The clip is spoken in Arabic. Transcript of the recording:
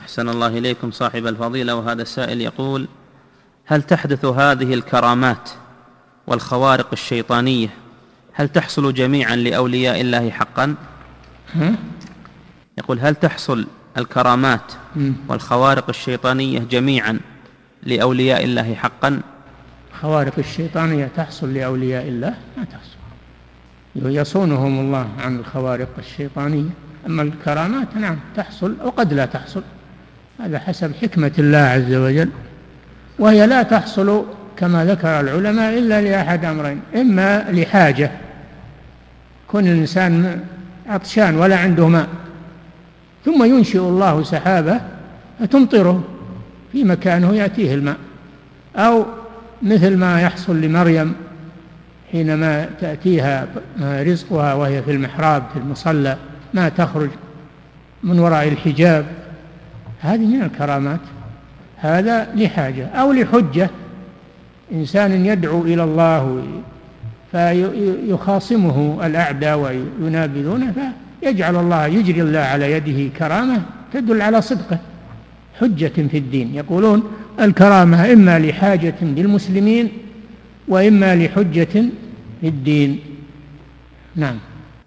أحسن الله إليكم صاحب الفضيلة. وهذا السائل يقول: هل تحدث هذه الكرامات والخوارق الشيطانية هل تحصل جميعا لأولياء الله حقا؟ يقول: هل تحصل الكرامات والخوارق الشيطانية جميعا لأولياء الله حقا؟ خوارق الشيطانية تحصل لأولياء الله؟ ما تحصل، يصونهم الله عن الخوارق الشيطانية. أما الكرامات نعم تحصل وقد لا تحصل، هذا حسب حكمة الله عز وجل، وهي لا تحصل كما ذكر العلماء إلا لأحد أمرين: إما لحاجة، كون الإنسان عطشان ولا عنده ماء ثم ينشئ الله سحابة فتمطره في مكانه يأتيه الماء، أو مثل ما يحصل لمريم حينما تأتيها رزقها وهي في المحراب في المصلى ما تخرج من وراء الحجاب، هذه من الكرامات. هذا لحاجة أو لحجة، إنسان يدعو إلى الله فيخاصمه الأعداء وينابذونه فيجعل الله يجري الله على يده كرامة تدل على صدقه، حجة في الدين. يقولون الكرامة إما لحاجة للمسلمين وإما لحجة في الدين. نعم.